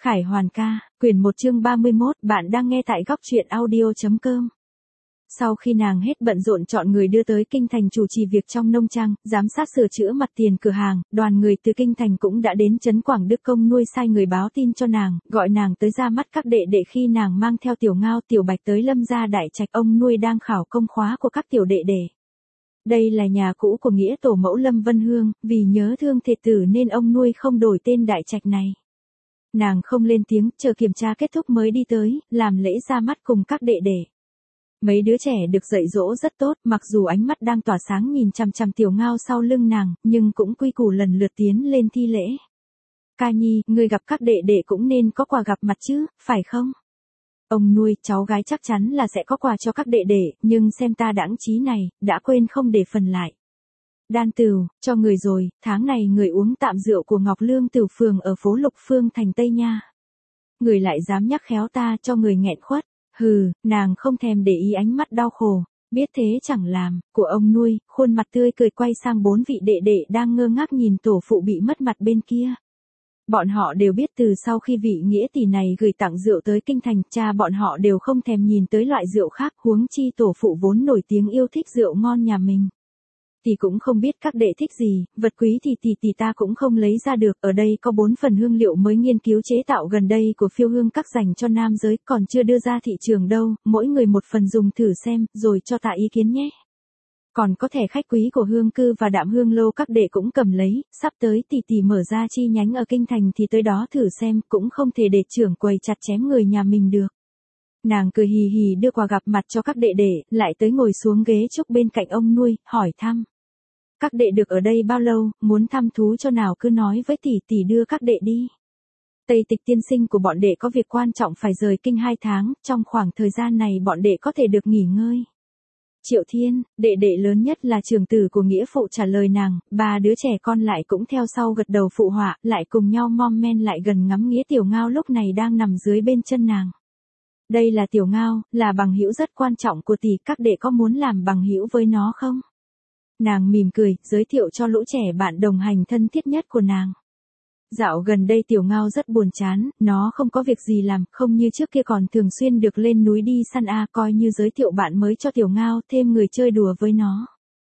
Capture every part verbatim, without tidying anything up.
Khải Hoàn ca, quyển một chương ba mươi mốt, bạn đang nghe tại góc truyện audio.com. Sau khi nàng hết bận rộn chọn người đưa tới kinh thành chủ trì việc trong nông trang, giám sát sửa chữa mặt tiền cửa hàng, đoàn người từ kinh thành cũng đã đến trấn Quảng Đức Công nuôi sai người báo tin cho nàng, gọi nàng tới ra mắt các đệ đệ khi nàng mang theo Tiểu Ngao, Tiểu Bạch tới Lâm gia đại trạch ông nuôi đang khảo công khóa của các tiểu đệ đệ. Đây là nhà cũ của nghĩa tổ mẫu Lâm Vân Hương, vì nhớ thương thê tử nên ông nuôi không đổi tên đại trạch này. Nàng không lên tiếng, chờ kiểm tra kết thúc mới đi tới, làm lễ ra mắt cùng các đệ đệ. Mấy đứa trẻ được dạy dỗ rất tốt, mặc dù ánh mắt đang tỏa sáng nhìn chằm chằm Tiểu Ngao sau lưng nàng, nhưng cũng quy củ lần lượt tiến lên thi lễ. Ca nhi, người gặp các đệ đệ cũng nên có quà gặp mặt chứ, phải không? Ông nuôi, cháu gái chắc chắn là sẽ có quà cho các đệ đệ, nhưng xem ta đãng trí này, đã quên không để phần lại. Đan Tửu, cho người rồi, tháng này người uống tạm rượu của Ngọc Lương Tửu Phường ở phố Lục Phương thành Tây Nha. Người lại dám nhắc khéo ta cho người nghẹn khuất. Hừ, nàng không thèm để ý ánh mắt đau khổ, biết thế chẳng làm, của ông nuôi, khuôn mặt tươi cười quay sang bốn vị đệ đệ đang ngơ ngác nhìn tổ phụ bị mất mặt bên kia. Bọn họ đều biết từ sau khi vị nghĩa tỷ này gửi tặng rượu tới kinh thành, cha bọn họ đều không thèm nhìn tới loại rượu khác, huống chi tổ phụ vốn nổi tiếng yêu thích rượu ngon nhà mình. Tỷ cũng không biết các đệ thích gì, vật quý thì tỷ tỷ ta cũng không lấy ra được, ở đây có bốn phần hương liệu mới nghiên cứu chế tạo gần đây của Phiêu Hương Các dành cho nam giới, còn chưa đưa ra thị trường đâu, mỗi người một phần dùng thử xem, rồi cho ta ý kiến nhé. Còn có thẻ khách quý của Hương Cư và Đạm Hương Lô các đệ cũng cầm lấy, sắp tới tỷ tỷ mở ra chi nhánh ở kinh thành thì tới đó thử xem, cũng không thể để trưởng quầy chặt chém người nhà mình được. Nàng cười hì hì đưa quà gặp mặt cho các đệ đệ, lại tới ngồi xuống ghế trúc bên cạnh ông nuôi, hỏi thăm. Các đệ được ở đây bao lâu, muốn thăm thú cho nào cứ nói với tỷ tỷ đưa các đệ đi. Tây Tịch tiên sinh của bọn đệ có việc quan trọng phải rời kinh hai tháng, trong khoảng thời gian này bọn đệ có thể được nghỉ ngơi. Triệu Thiên, đệ đệ lớn nhất là trưởng tử của nghĩa phụ trả lời nàng, ba đứa trẻ con lại cũng theo sau gật đầu phụ họa, lại cùng nhau mom men lại gần ngắm nghĩa Tiểu Ngao lúc này đang nằm dưới bên chân nàng. Đây là Tiểu Ngao, là bằng hữu rất quan trọng của tỷ, các đệ có muốn làm bằng hữu với nó không? Nàng mỉm cười, giới thiệu cho lũ trẻ bạn đồng hành thân thiết nhất của nàng. Dạo gần đây Tiểu Ngao rất buồn chán, nó không có việc gì làm, không như trước kia còn thường xuyên được lên núi đi săn a, coi như giới thiệu bạn mới cho Tiểu Ngao, thêm người chơi đùa với nó.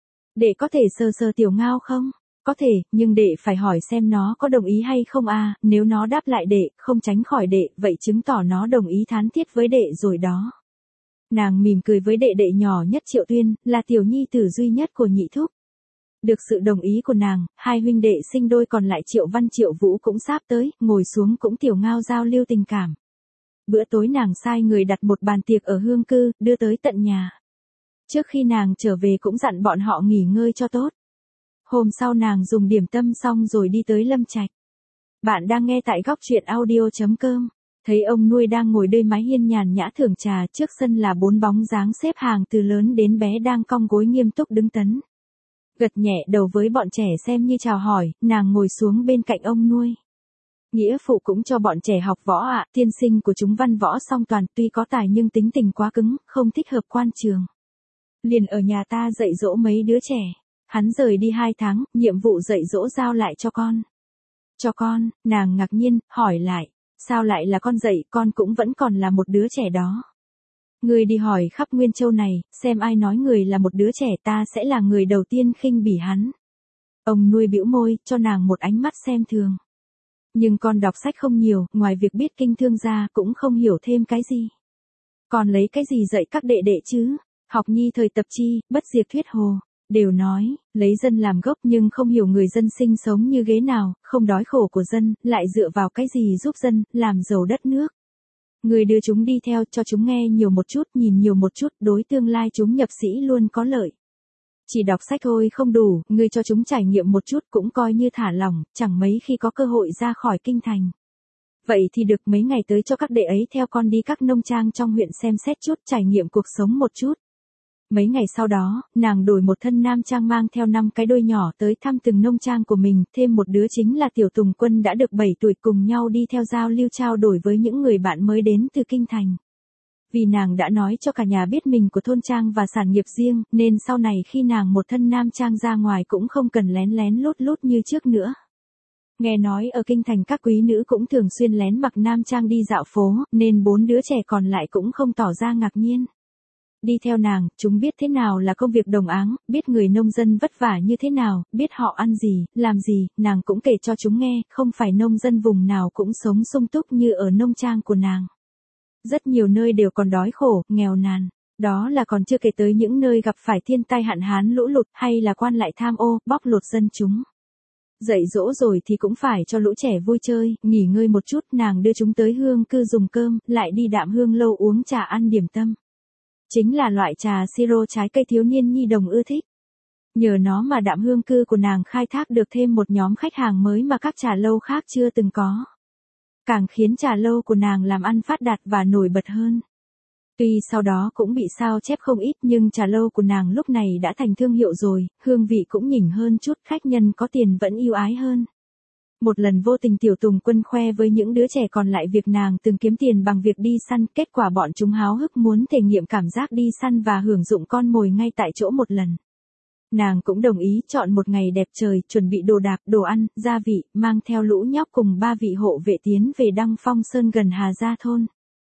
Đệ có thể sờ sờ Tiểu Ngao không? Có thể, nhưng đệ phải hỏi xem nó có đồng ý hay không a, nếu nó đáp lại đệ, không tránh khỏi đệ, vậy chứng tỏ nó đồng ý thán thiết với đệ rồi đó. Nàng mỉm cười với đệ đệ nhỏ nhất Triệu Tuyên, là tiểu nhi tử duy nhất của nhị thúc. Được sự đồng ý của nàng, hai huynh đệ sinh đôi còn lại Triệu Văn Triệu Vũ cũng sắp tới, ngồi xuống cũng Tiểu Ngao giao lưu tình cảm. Bữa tối nàng sai người đặt một bàn tiệc ở Hương Cư, đưa tới tận nhà. Trước khi nàng trở về cũng dặn bọn họ nghỉ ngơi cho tốt. Hôm sau nàng dùng điểm tâm xong rồi đi tới Lâm Trạch. Bạn đang nghe tại góc truyện audio.com. Thấy ông nuôi đang ngồi đơi mái hiên nhàn nhã thưởng trà, trước sân là bốn bóng dáng xếp hàng từ lớn đến bé đang cong gối nghiêm túc đứng tấn. Gật nhẹ đầu với bọn trẻ xem như chào hỏi, nàng ngồi xuống bên cạnh ông nuôi. Nghĩa phụ cũng cho bọn trẻ học võ ạ, à, tiên sinh của chúng văn võ song toàn, tuy có tài nhưng tính tình quá cứng, không thích hợp quan trường. Liền ở nhà ta dạy dỗ mấy đứa trẻ, hắn rời đi hai tháng, nhiệm vụ dạy dỗ giao lại cho con. Cho con, nàng ngạc nhiên, hỏi lại. Sao lại là con dạy, con cũng vẫn còn là một đứa trẻ đó. Người đi hỏi khắp Nguyên Châu này, xem ai nói người là một đứa trẻ ta sẽ là người đầu tiên khinh bỉ hắn. Ông nuôi bĩu môi, cho nàng một ánh mắt xem thường. Nhưng con đọc sách không nhiều, ngoài việc biết kinh thương ra cũng không hiểu thêm cái gì. Con lấy cái gì dạy các đệ đệ chứ? Học nhi thời tập chi, bất diệt thuyết hồ. Đều nói, lấy dân làm gốc nhưng không hiểu người dân sinh sống như ghế nào, không đói khổ của dân, lại dựa vào cái gì giúp dân, làm giàu đất nước. Người đưa chúng đi theo, cho chúng nghe nhiều một chút, nhìn nhiều một chút, đối tương lai chúng nhập sĩ luôn có lợi. Chỉ đọc sách thôi không đủ, người cho chúng trải nghiệm một chút cũng coi như thả lỏng, chẳng mấy khi có cơ hội ra khỏi kinh thành. Vậy thì được, mấy ngày tới cho các đệ ấy theo con đi các nông trang trong huyện xem xét chút, trải nghiệm cuộc sống một chút. Mấy ngày sau đó, nàng đổi một thân nam trang mang theo năm cái đôi nhỏ tới thăm từng nông trang của mình, thêm một đứa chính là Tiểu Tùng Quân đã được bảy tuổi cùng nhau đi theo giao lưu trao đổi với những người bạn mới đến từ kinh thành. Vì nàng đã nói cho cả nhà biết mình của thôn trang và sản nghiệp riêng, nên sau này khi nàng một thân nam trang ra ngoài cũng không cần lén lén lút lút như trước nữa. Nghe nói ở kinh thành các quý nữ cũng thường xuyên lén mặc nam trang đi dạo phố, nên bốn đứa trẻ còn lại cũng không tỏ ra ngạc nhiên. Đi theo nàng, chúng biết thế nào là công việc đồng áng, biết người nông dân vất vả như thế nào, biết họ ăn gì, làm gì, nàng cũng kể cho chúng nghe, không phải nông dân vùng nào cũng sống sung túc như ở nông trang của nàng. Rất nhiều nơi đều còn đói khổ, nghèo nàn. Đó là còn chưa kể tới những nơi gặp phải thiên tai hạn hán lũ lụt hay là quan lại tham ô, bóc lột dân chúng. Dạy dỗ rồi thì cũng phải cho lũ trẻ vui chơi, nghỉ ngơi một chút, nàng đưa chúng tới hương cư dùng cơm, lại đi Đạm Hương lâu uống trà ăn điểm tâm. Chính là loại trà siro trái cây thiếu niên nhi đồng ưa thích. Nhờ nó mà Đạm Hương cư của nàng khai thác được thêm một nhóm khách hàng mới mà các trà lâu khác chưa từng có. Càng khiến trà lâu của nàng làm ăn phát đạt và nổi bật hơn. Tuy sau đó cũng bị sao chép không ít nhưng trà lâu của nàng lúc này đã thành thương hiệu rồi, hương vị cũng nhỉnh hơn chút, khách nhân có tiền vẫn yêu ái hơn. Một lần vô tình Tiểu Tùng Quân khoe với những đứa trẻ còn lại việc nàng từng kiếm tiền bằng việc đi săn, kết quả bọn chúng háo hức muốn thể nghiệm cảm giác đi săn và hưởng dụng con mồi ngay tại chỗ một lần. Nàng cũng đồng ý chọn một ngày đẹp trời, chuẩn bị đồ đạc, đồ ăn, gia vị, mang theo lũ nhóc cùng ba vị hộ vệ tiến về Đăng Phong Sơn gần Hà Gia thôn.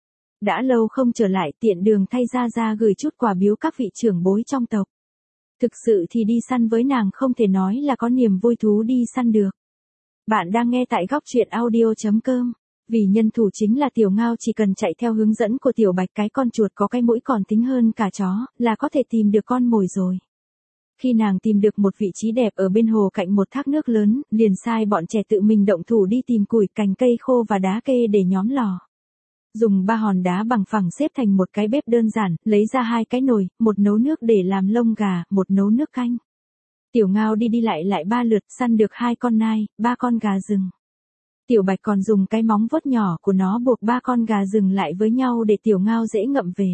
Đã lâu không trở lại, tiện đường thay ra ra gửi chút quà biếu các vị trưởng bối trong tộc. Thực sự thì đi săn với nàng không thể nói là có niềm vui thú đi săn được. Bạn đang nghe tại góc truyện audio chấm com. Vì nhân thủ chính là Tiểu Ngao, chỉ cần chạy theo hướng dẫn của Tiểu Bạch, cái con chuột có cái mũi còn tính hơn cả chó, là có thể tìm được con mồi rồi. Khi nàng tìm được một vị trí đẹp ở bên hồ cạnh một thác nước lớn, liền sai bọn trẻ tự mình động thủ đi tìm củi, cành cây khô và đá kê để nhóm lò. Dùng ba hòn đá bằng phẳng xếp thành một cái bếp đơn giản, lấy ra hai cái nồi, một nấu nước để làm lông gà, một nấu nước canh. Tiểu Ngao đi đi lại lại ba lượt, săn được hai con nai, ba con gà rừng. Tiểu Bạch còn dùng cái móng vuốt nhỏ của nó buộc ba con gà rừng lại với nhau để Tiểu Ngao dễ ngậm về.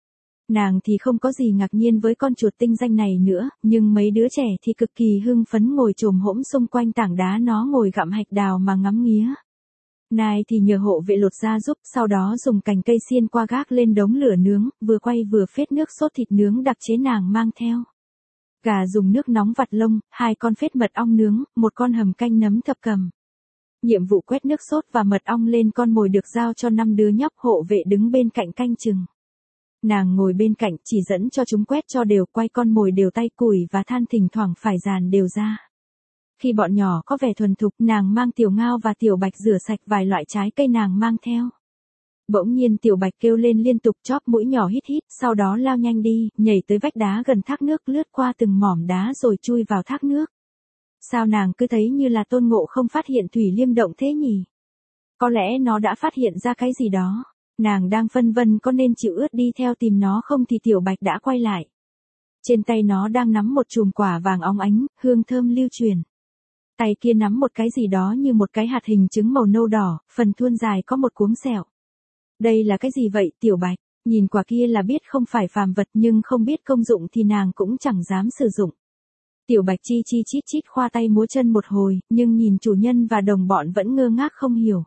Nàng thì không có gì ngạc nhiên với con chuột tinh danh này nữa, nhưng mấy đứa trẻ thì cực kỳ hưng phấn ngồi chồm hỗn xung quanh tảng đá nó ngồi gặm hạch đào mà ngắm nghía. Nai thì nhờ hộ vệ lột ra giúp, sau đó dùng cành cây xiên qua gác lên đống lửa nướng, vừa quay vừa phết nước sốt thịt nướng đặc chế nàng mang theo. Gà dùng nước nóng vặt lông, hai con phết mật ong nướng, một con hầm canh nấm thập cẩm. Nhiệm vụ quét nước sốt và mật ong lên con mồi được giao cho năm đứa nhóc, hộ vệ đứng bên cạnh canh chừng. Nàng ngồi bên cạnh chỉ dẫn cho chúng quét cho đều, quay con mồi đều tay, củi và than thỉnh thoảng phải dàn đều ra. Khi bọn nhỏ có vẻ thuần thục, nàng mang Tiểu Ngao và Tiểu Bạch rửa sạch vài loại trái cây nàng mang theo. Bỗng nhiên Tiểu Bạch kêu lên liên tục, chóp mũi nhỏ hít hít, sau đó lao nhanh đi, nhảy tới vách đá gần thác nước, lướt qua từng mỏm đá rồi chui vào thác nước. Sao nàng cứ thấy như là Tôn Ngộ không phát hiện thủy liêm động thế nhỉ? Có lẽ nó đã phát hiện ra cái gì đó. Nàng đang phân vân có nên chịu ướt đi theo tìm nó không thì Tiểu Bạch đã quay lại. Trên tay nó đang nắm một chùm quả vàng óng ánh, hương thơm lưu truyền. Tay kia nắm một cái gì đó như một cái hạt hình trứng màu nâu đỏ, phần thuôn dài có một cuống sẹo. Đây là cái gì vậy, Tiểu Bạch? Nhìn quả kia là biết không phải phàm vật, nhưng không biết công dụng thì nàng cũng chẳng dám sử dụng. Tiểu Bạch chi chi chít chít khoa tay múa chân một hồi, nhưng nhìn chủ nhân và đồng bọn vẫn ngơ ngác không hiểu.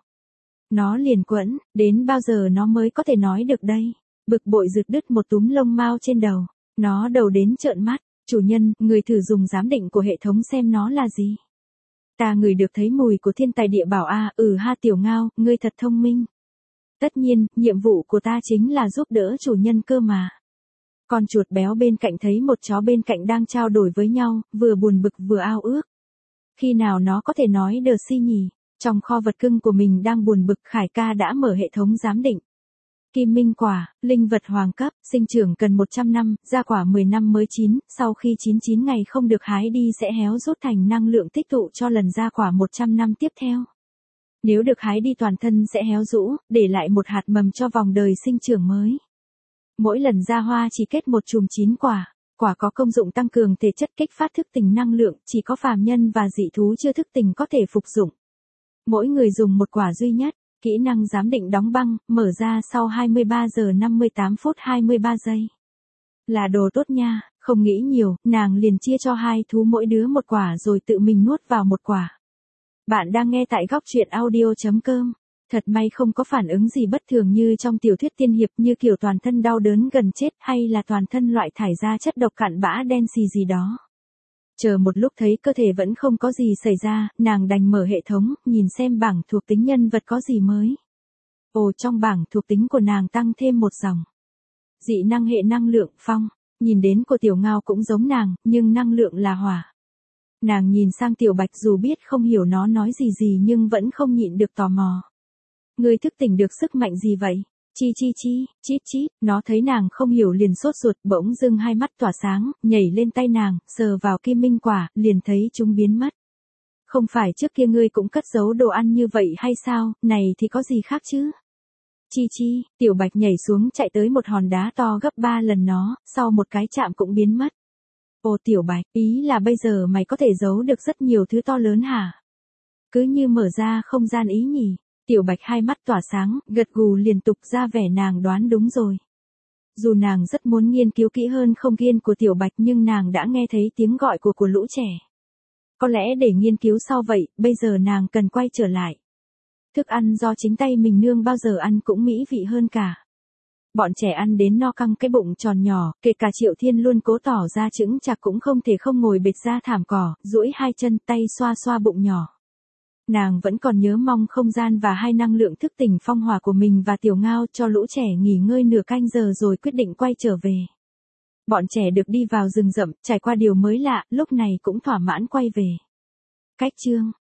Nó liền quẫn, đến bao giờ nó mới có thể nói được đây? Bực bội rực đứt một túm lông mao trên đầu. Nó đầu đến trợn mắt, chủ nhân, người thử dùng giám định của hệ thống xem nó là gì. Ta ngửi được thấy mùi của thiên tài địa bảo a, à, ừ ha Tiểu Ngao, ngươi thật thông minh. Tất nhiên, nhiệm vụ của ta chính là giúp đỡ chủ nhân cơ mà. Con chuột béo bên cạnh thấy một chó bên cạnh đang trao đổi với nhau, vừa buồn bực vừa ao ước. Khi nào nó có thể nói đờ si nhỉ? Trong kho vật cưng của mình đang buồn bực, Khải ca đã mở hệ thống giám định. Kim minh quả, linh vật hoàng cấp, sinh trưởng cần một trăm năm, ra quả mười năm mới chín, sau khi chín mươi chín ngày không được hái đi sẽ héo rút thành năng lượng tích tụ cho lần ra quả một trăm năm tiếp theo. Nếu được hái đi toàn thân sẽ héo rũ, để lại một hạt mầm cho vòng đời sinh trưởng mới. Mỗi lần ra hoa chỉ kết một chùm chín quả, quả có công dụng tăng cường thể chất, kích phát thức tỉnh năng lượng, chỉ có phàm nhân và dị thú chưa thức tỉnh có thể phục dụng. Mỗi người dùng một quả duy nhất. Kỹ năng giám định đóng băng, mở ra sau hai mươi ba giờ năm mươi tám phút hai mươi ba giây. Là đồ tốt nha, không nghĩ nhiều, nàng liền chia cho hai thú mỗi đứa một quả rồi tự mình nuốt vào một quả. Bạn đang nghe tại góc truyện audio chấm com. Thật may không có phản ứng gì bất thường như trong tiểu thuyết tiên hiệp, như kiểu toàn thân đau đớn gần chết hay là toàn thân loại thải ra chất độc cặn bã đen xì gì đó. Chờ một lúc thấy cơ thể vẫn không có gì xảy ra, nàng đành mở hệ thống, nhìn xem bảng thuộc tính nhân vật có gì mới. Ồ, trong bảng thuộc tính của nàng tăng thêm một dòng. Dị năng hệ năng lượng phong, nhìn đến của Tiểu Ngao cũng giống nàng, nhưng năng lượng là hỏa. Nàng nhìn sang Tiểu Bạch dù biết không hiểu nó nói gì gì nhưng vẫn không nhịn được tò mò. Ngươi thức tỉnh được sức mạnh gì vậy? Chi chi chi, chít chít, nó thấy nàng không hiểu liền sốt ruột, bỗng dưng hai mắt tỏa sáng, nhảy lên tay nàng, sờ vào kim minh quả, liền thấy chúng biến mất. Không phải trước kia ngươi cũng cất giấu đồ ăn như vậy hay sao, này thì có gì khác chứ? Chi chi, Tiểu Bạch nhảy xuống chạy tới một hòn đá to gấp ba lần nó, sau một cái chạm cũng biến mất. Ồ Tiểu Bạch, ý là bây giờ mày có thể giấu được rất nhiều thứ to lớn hả? Cứ như mở ra không gian ý nhỉ? Tiểu Bạch hai mắt tỏa sáng, gật gù liên tục ra vẻ nàng đoán đúng rồi. Dù nàng rất muốn nghiên cứu kỹ hơn không gian của Tiểu Bạch nhưng nàng đã nghe thấy tiếng gọi của của lũ trẻ. Có lẽ để nghiên cứu sau vậy, bây giờ nàng cần quay trở lại. Thức ăn do chính tay mình nương bao giờ ăn cũng mỹ vị hơn cả. Bọn trẻ ăn đến no căng cái bụng tròn nhỏ, kể cả Triệu Thiên luôn cố tỏ ra chững chạc cũng không thể không ngồi bệt ra thảm cỏ, duỗi hai chân tay xoa xoa bụng nhỏ. Nàng vẫn còn nhớ mong không gian và hai năng lượng thức tỉnh phong hỏa của mình và Tiểu Ngao cho lũ trẻ nghỉ ngơi nửa canh giờ rồi quyết định quay trở về. Bọn trẻ được đi vào rừng rậm, trải qua điều mới lạ, lúc này cũng thỏa mãn quay về. Cách chương